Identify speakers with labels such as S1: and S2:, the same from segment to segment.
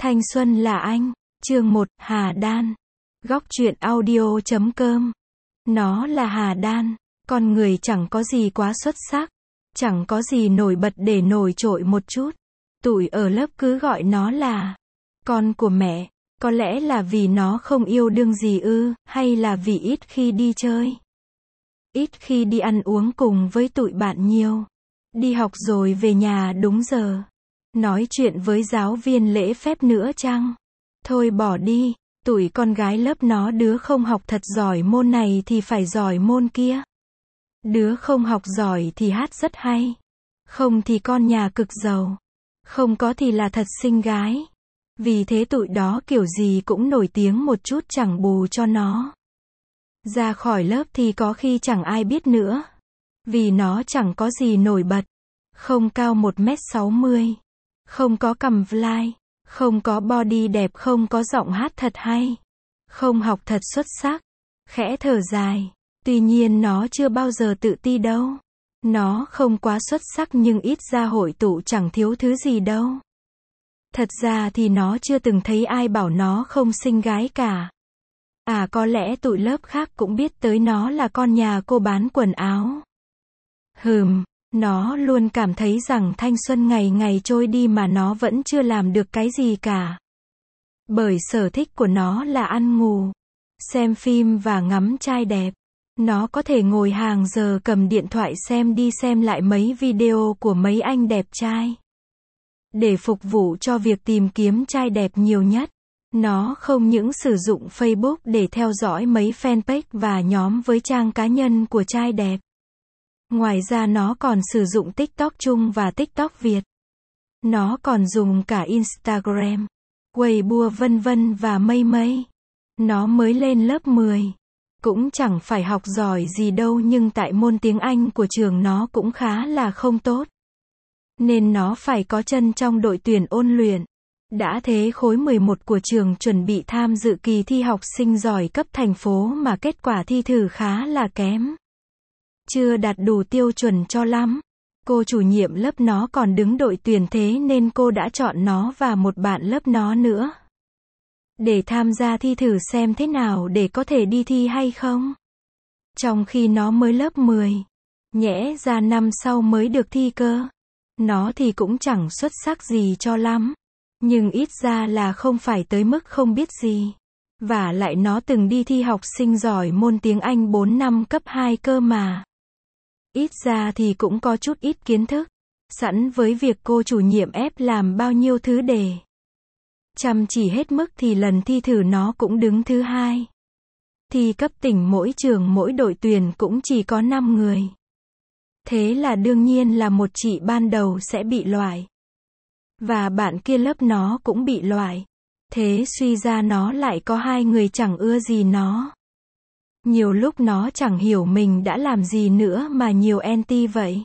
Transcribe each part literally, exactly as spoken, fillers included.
S1: Thanh xuân là anh. Chương một, Hà Đan. Góc truyện audio chấm com. Nó là Hà Đan. Con người chẳng có gì quá xuất sắc. Chẳng có gì nổi bật để nổi trội một chút. Tụi ở lớp cứ gọi nó là con của mẹ. Có lẽ là vì nó không yêu đương gì ư, hay là vì ít khi đi chơi. Ít khi đi ăn uống cùng với tụi bạn nhiều. Đi học rồi về nhà đúng giờ. Nói chuyện với giáo viên lễ phép nữa chăng? Thôi bỏ đi, tụi con gái lớp nó đứa không học thật giỏi môn này thì phải giỏi môn kia. Đứa không học giỏi thì hát rất hay. Không thì con nhà cực giàu. Không có thì là thật xinh gái. Vì thế tụi đó kiểu gì cũng nổi tiếng một chút chẳng bù cho nó. Ra khỏi lớp thì có khi chẳng ai biết nữa. Vì nó chẳng có gì nổi bật. Không cao một mét sáu mươi. Không có cằm fly. Không có body đẹp, không có giọng hát thật hay. Không học thật xuất sắc. Khẽ thở dài. Tuy nhiên nó chưa bao giờ tự ti đâu. Nó không quá xuất sắc nhưng ít ra hội tụ chẳng thiếu thứ gì đâu. Thật ra thì nó chưa từng thấy ai bảo nó không xinh gái cả. À có lẽ tụi lớp khác cũng biết tới nó là con nhà cô bán quần áo. Hừm, nó luôn cảm thấy rằng thanh xuân ngày ngày trôi đi mà nó vẫn chưa làm được cái gì cả. Bởi sở thích của nó là ăn ngủ, xem phim và ngắm trai đẹp. Nó có thể ngồi hàng giờ cầm điện thoại xem đi xem lại mấy video của mấy anh đẹp trai. Để phục vụ cho việc tìm kiếm trai đẹp nhiều nhất, nó không những sử dụng Facebook để theo dõi mấy fanpage và nhóm với trang cá nhân của trai đẹp. Ngoài ra nó còn sử dụng TikTok Trung và TikTok Việt. Nó còn dùng cả Instagram, Weibo vân vân và mây mây. Nó mới lên lớp mười. Cũng chẳng phải học giỏi gì đâu nhưng tại môn tiếng Anh của trường nó cũng khá là không tốt. Nên nó phải có chân trong đội tuyển ôn luyện. Đã thế khối mười một của trường chuẩn bị tham dự kỳ thi học sinh giỏi cấp thành phố mà kết quả thi thử khá là kém. Chưa đạt đủ tiêu chuẩn cho lắm. Cô chủ nhiệm lớp nó còn đứng đội tuyển thế nên cô đã chọn nó và một bạn lớp nó nữa. Để tham gia thi thử xem thế nào để có thể đi thi hay không. Trong khi nó mới lớp mười. Nhẽ ra năm sau mới được thi cơ. Nó thì cũng chẳng xuất sắc gì cho lắm. Nhưng ít ra là không phải tới mức không biết gì. Và lại nó từng đi thi học sinh giỏi môn tiếng Anh bốn năm cấp hai cơ mà. Ít ra thì cũng có chút ít kiến thức. Sẵn với việc cô chủ nhiệm ép làm bao nhiêu thứ đề. Chăm chỉ hết mức thì lần thi thử nó cũng đứng thứ hai. Thi cấp tỉnh mỗi trường mỗi đội tuyển cũng chỉ có năm người. Thế là đương nhiên là một chị ban đầu sẽ bị loại. Và bạn kia lớp nó cũng bị loại. Thế suy ra nó lại có hai người chẳng ưa gì nó. Nhiều lúc nó chẳng hiểu mình đã làm gì nữa mà nhiều anti vậy.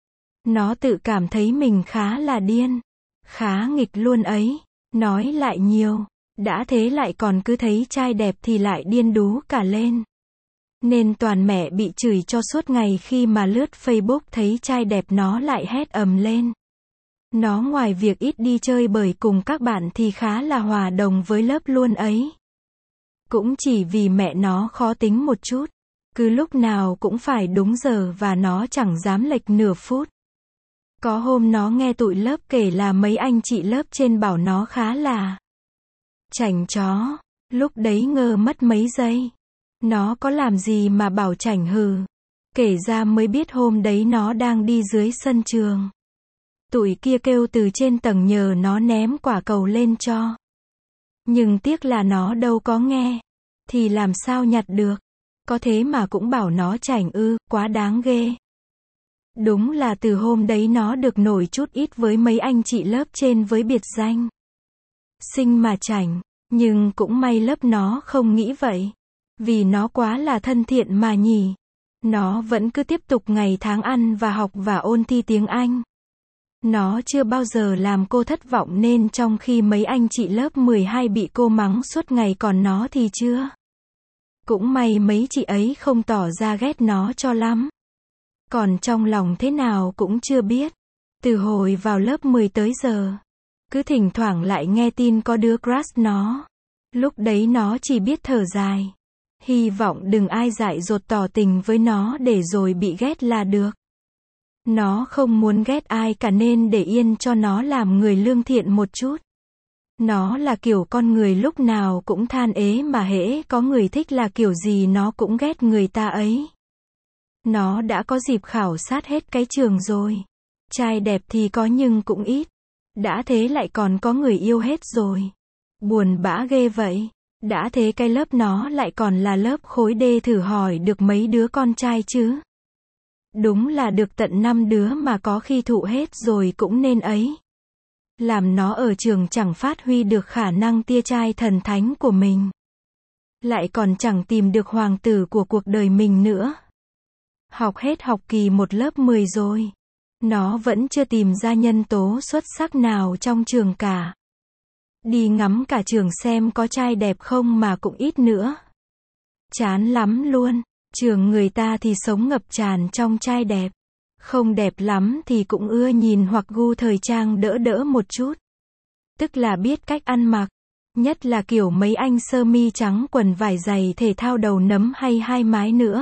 S1: Nó tự cảm thấy mình khá là điên. Khá nghịch luôn ấy. Nói lại nhiều. Đã thế lại còn cứ thấy trai đẹp thì lại điên đú cả lên. Nên toàn mẹ bị chửi cho suốt ngày khi mà lướt Facebook thấy trai đẹp nó lại hét ầm lên. Nó ngoài việc ít đi chơi bời cùng các bạn thì khá là hòa đồng với lớp luôn ấy. Cũng chỉ vì mẹ nó khó tính một chút. Cứ lúc nào cũng phải đúng giờ và nó chẳng dám lệch nửa phút. Có hôm nó nghe tụi lớp kể là mấy anh chị lớp trên bảo nó khá là chảnh chó. Lúc đấy ngơ mất mấy giây. Nó có làm gì mà bảo chảnh hừ. Kể ra mới biết hôm đấy nó đang đi dưới sân trường. Tụi kia kêu từ trên tầng nhờ nó ném quả cầu lên cho. Nhưng tiếc là nó đâu có nghe. Thì làm sao nhặt được. Có thế mà cũng bảo nó chảnh ư, quá đáng ghê. Đúng là từ hôm đấy nó được nổi chút ít với mấy anh chị lớp trên với biệt danh xinh mà chảnh. Nhưng cũng may lớp nó không nghĩ vậy. Vì nó quá là thân thiện mà nhỉ. Nó vẫn cứ tiếp tục ngày tháng ăn và học và ôn thi tiếng Anh. Nó chưa bao giờ làm cô thất vọng nên trong khi mấy anh chị lớp mười hai bị cô mắng suốt ngày còn nó thì chưa. Cũng may mấy chị ấy không tỏ ra ghét nó cho lắm. Còn trong lòng thế nào cũng chưa biết. Từ hồi vào lớp mười tới giờ, Cứ thỉnh thoảng lại nghe tin có đứa crush nó. Lúc đấy nó chỉ biết thở dài. Hy vọng đừng ai dại dột tỏ tình với nó để rồi bị ghét là được. Nó không muốn ghét ai cả nên để yên cho nó làm người lương thiện một chút. Nó là kiểu con người lúc nào cũng than ế mà hễ có người thích là kiểu gì nó cũng ghét người ta ấy. Nó đã có dịp khảo sát hết cái trường rồi. Trai đẹp thì có nhưng cũng ít. Đã thế lại còn có người yêu hết rồi. Buồn bã ghê vậy. Đã thế cái lớp nó lại còn là lớp khối D, thử hỏi được mấy đứa con trai chứ. Đúng là được tận năm đứa mà có khi thụ hết rồi cũng nên ấy. Làm nó ở trường chẳng phát huy được khả năng tia trai thần thánh của mình. Lại còn chẳng tìm được hoàng tử của cuộc đời mình nữa. Học hết học kỳ một lớp mười rồi. Nó vẫn chưa tìm ra nhân tố xuất sắc nào trong trường cả. Đi ngắm cả trường xem có trai đẹp không mà cũng ít nữa. Chán lắm luôn. Trường người ta thì sống ngập tràn trong trai đẹp. Không đẹp lắm thì cũng ưa nhìn hoặc gu thời trang đỡ đỡ một chút. Tức là biết cách ăn mặc. Nhất là kiểu mấy anh sơ mi trắng quần vải dày thể thao đầu nấm hay hai mái nữa.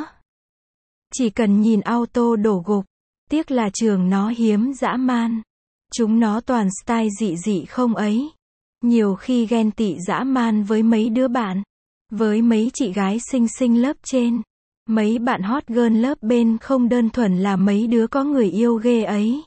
S1: Chỉ cần nhìn auto đổ gục. Tiếc là trường nó hiếm dã man. Chúng nó toàn style dị dị không ấy. Nhiều khi ghen tị dã man với mấy đứa bạn. Với mấy chị gái xinh xinh lớp trên. Mấy bạn hot girl lớp bên không đơn thuần là mấy đứa có người yêu ghê ấy.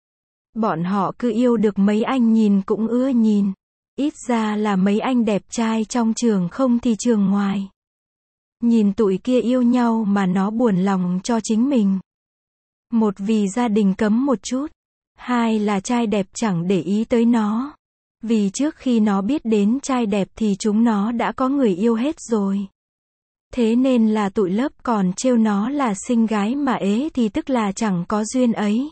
S1: Bọn họ cứ yêu được mấy anh nhìn cũng ưa nhìn. Ít ra là mấy anh đẹp trai trong trường không thì trường ngoài. Nhìn tụi kia yêu nhau mà nó buồn lòng cho chính mình. Một vì gia đình cấm một chút. Hai là trai đẹp chẳng để ý tới nó. Vì trước khi nó biết đến trai đẹp thì chúng nó đã có người yêu hết rồi. Thế nên là tụi lớp còn trêu nó là xinh gái mà ế thì tức là chẳng có duyên ấy.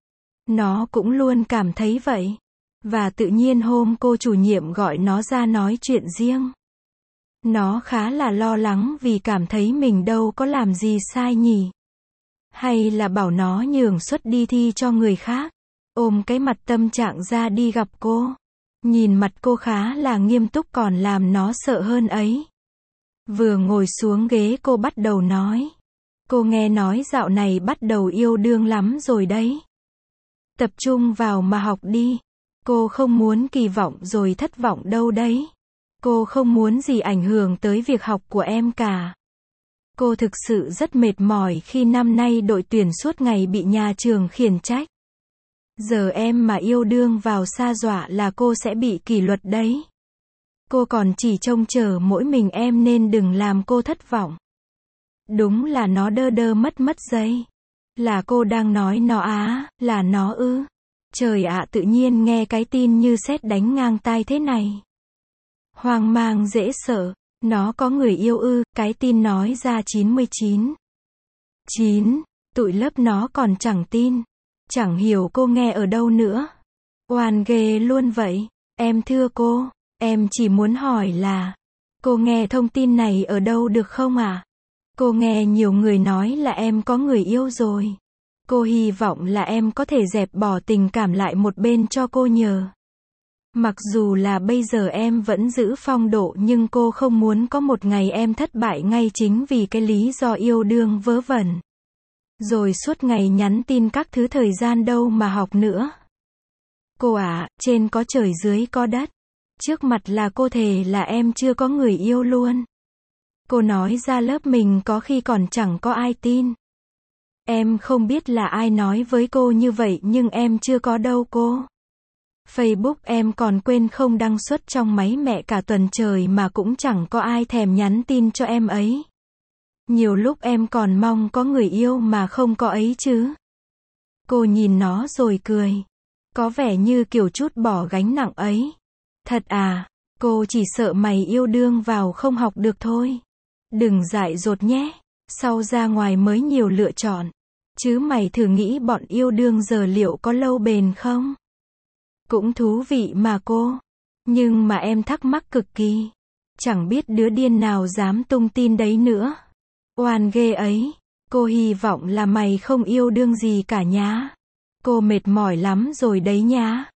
S1: Nó cũng luôn cảm thấy vậy. Và tự nhiên hôm cô chủ nhiệm gọi nó ra nói chuyện riêng. Nó khá là lo lắng vì cảm thấy mình đâu có làm gì sai nhỉ. Hay là bảo nó nhường suất đi thi cho người khác. Ôm cái mặt tâm trạng ra đi gặp cô. Nhìn mặt cô khá là nghiêm túc còn làm nó sợ hơn ấy. Vừa ngồi xuống ghế cô bắt đầu nói. Cô nghe nói dạo này bắt đầu yêu đương lắm rồi đấy. Tập trung vào mà học đi. Cô không muốn kỳ vọng rồi thất vọng đâu đấy. Cô không muốn gì ảnh hưởng tới việc học của em cả. Cô thực sự rất mệt mỏi khi năm nay đội tuyển suốt ngày bị nhà trường khiển trách. Giờ em mà yêu đương vào sa đọa là cô sẽ bị kỷ luật đấy. Cô còn chỉ trông chờ mỗi mình em nên đừng làm cô thất vọng. Đúng là nó đơ đơ mất mất giây. Là cô đang nói nó á, là nó ư. Trời ạ, tự nhiên nghe cái tin như sét đánh ngang tai thế này. Hoang mang dễ sợ. Nó có người yêu ư, cái tin nói ra chín mươi chín. chín. Tụi lớp nó còn chẳng tin. Chẳng hiểu cô nghe ở đâu nữa. Oan ghê luôn vậy. Em thưa cô, em chỉ muốn hỏi là, cô nghe thông tin này ở đâu được không ạ? À? Cô nghe nhiều người nói là em có người yêu rồi. Cô hy vọng là em có thể dẹp bỏ tình cảm lại một bên cho cô nhờ. Mặc dù là bây giờ em vẫn giữ phong độ nhưng cô không muốn có một ngày em thất bại ngay chính vì cái lý do yêu đương vớ vẩn. Rồi suốt ngày nhắn tin các thứ thời gian đâu mà học nữa. Cô ạ, à, trên có trời dưới có đất. Trước mặt là cô thề là em chưa có người yêu luôn. Cô nói ra lớp mình có khi còn chẳng có ai tin. Em không biết là ai nói với cô như vậy nhưng em chưa có đâu cô. Facebook em còn quên không đăng xuất trong máy mẹ cả tuần trời mà cũng chẳng có ai thèm nhắn tin cho em ấy. Nhiều lúc em còn mong có người yêu mà không có ấy chứ. Cô nhìn nó rồi cười. Có vẻ như kiểu trút bỏ gánh nặng ấy. Thật à, cô chỉ sợ mày yêu đương vào không học được thôi. Đừng dại dột nhé. Sau ra ngoài mới nhiều lựa chọn. Chứ mày thử nghĩ bọn yêu đương giờ liệu có lâu bền không? Cũng thú vị mà cô. Nhưng mà em thắc mắc cực kỳ. Chẳng biết đứa điên nào dám tung tin đấy nữa. Oan ghê ấy. Cô hy vọng là mày không yêu đương gì cả nhá. Cô mệt mỏi lắm rồi đấy nhá.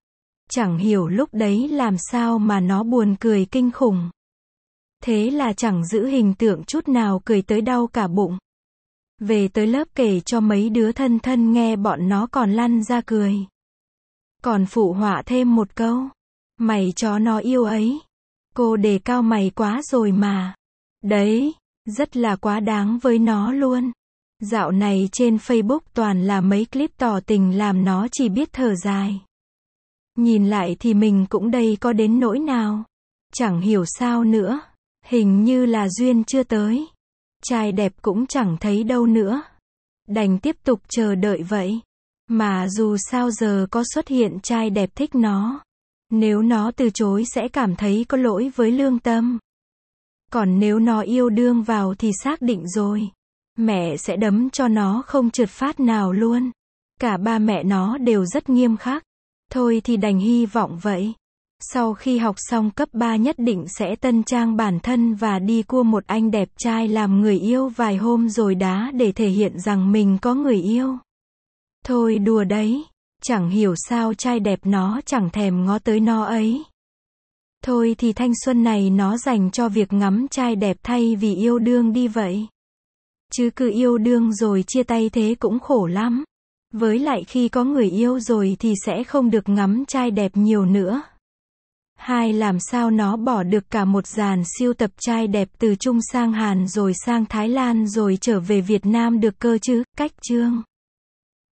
S1: Chẳng hiểu lúc đấy làm sao mà nó buồn cười kinh khủng. Thế là chẳng giữ hình tượng chút nào, cười tới đau cả bụng. Về tới lớp kể cho mấy đứa thân thân nghe, bọn nó còn lăn ra cười. Còn phụ họa thêm một câu. Mày chó nó yêu ấy. Cô đề cao mày quá rồi mà. Đấy, rất là quá đáng với nó luôn. Dạo này trên Facebook toàn là mấy clip tỏ tình làm nó chỉ biết thở dài. Nhìn lại thì mình cũng đây có đến nỗi nào. Chẳng hiểu sao nữa. Hình như là duyên chưa tới. Trai đẹp cũng chẳng thấy đâu nữa. Đành tiếp tục chờ đợi vậy. Mà dù sao giờ có xuất hiện trai đẹp thích nó. Nếu nó từ chối sẽ cảm thấy có lỗi với lương tâm. Còn nếu nó yêu đương vào thì xác định rồi. Mẹ sẽ đấm cho nó không trượt phát nào luôn. Cả ba mẹ nó đều rất nghiêm khắc. Thôi thì đành hy vọng vậy. Sau khi học xong cấp ba nhất định sẽ tân trang bản thân và đi cua một anh đẹp trai làm người yêu vài hôm rồi đá để thể hiện rằng mình có người yêu. Thôi đùa đấy. Chẳng hiểu sao trai đẹp nó chẳng thèm ngó tới nó ấy. Thôi thì thanh xuân này nó dành cho việc ngắm trai đẹp thay vì yêu đương đi vậy. Chứ cứ yêu đương rồi chia tay thế cũng khổ lắm. Với lại khi có người yêu rồi thì sẽ không được ngắm trai đẹp nhiều nữa. Hai làm sao nó bỏ được cả một dàn siêu tập trai đẹp từ Trung sang Hàn rồi sang Thái Lan rồi trở về Việt Nam được cơ chứ, cách chương.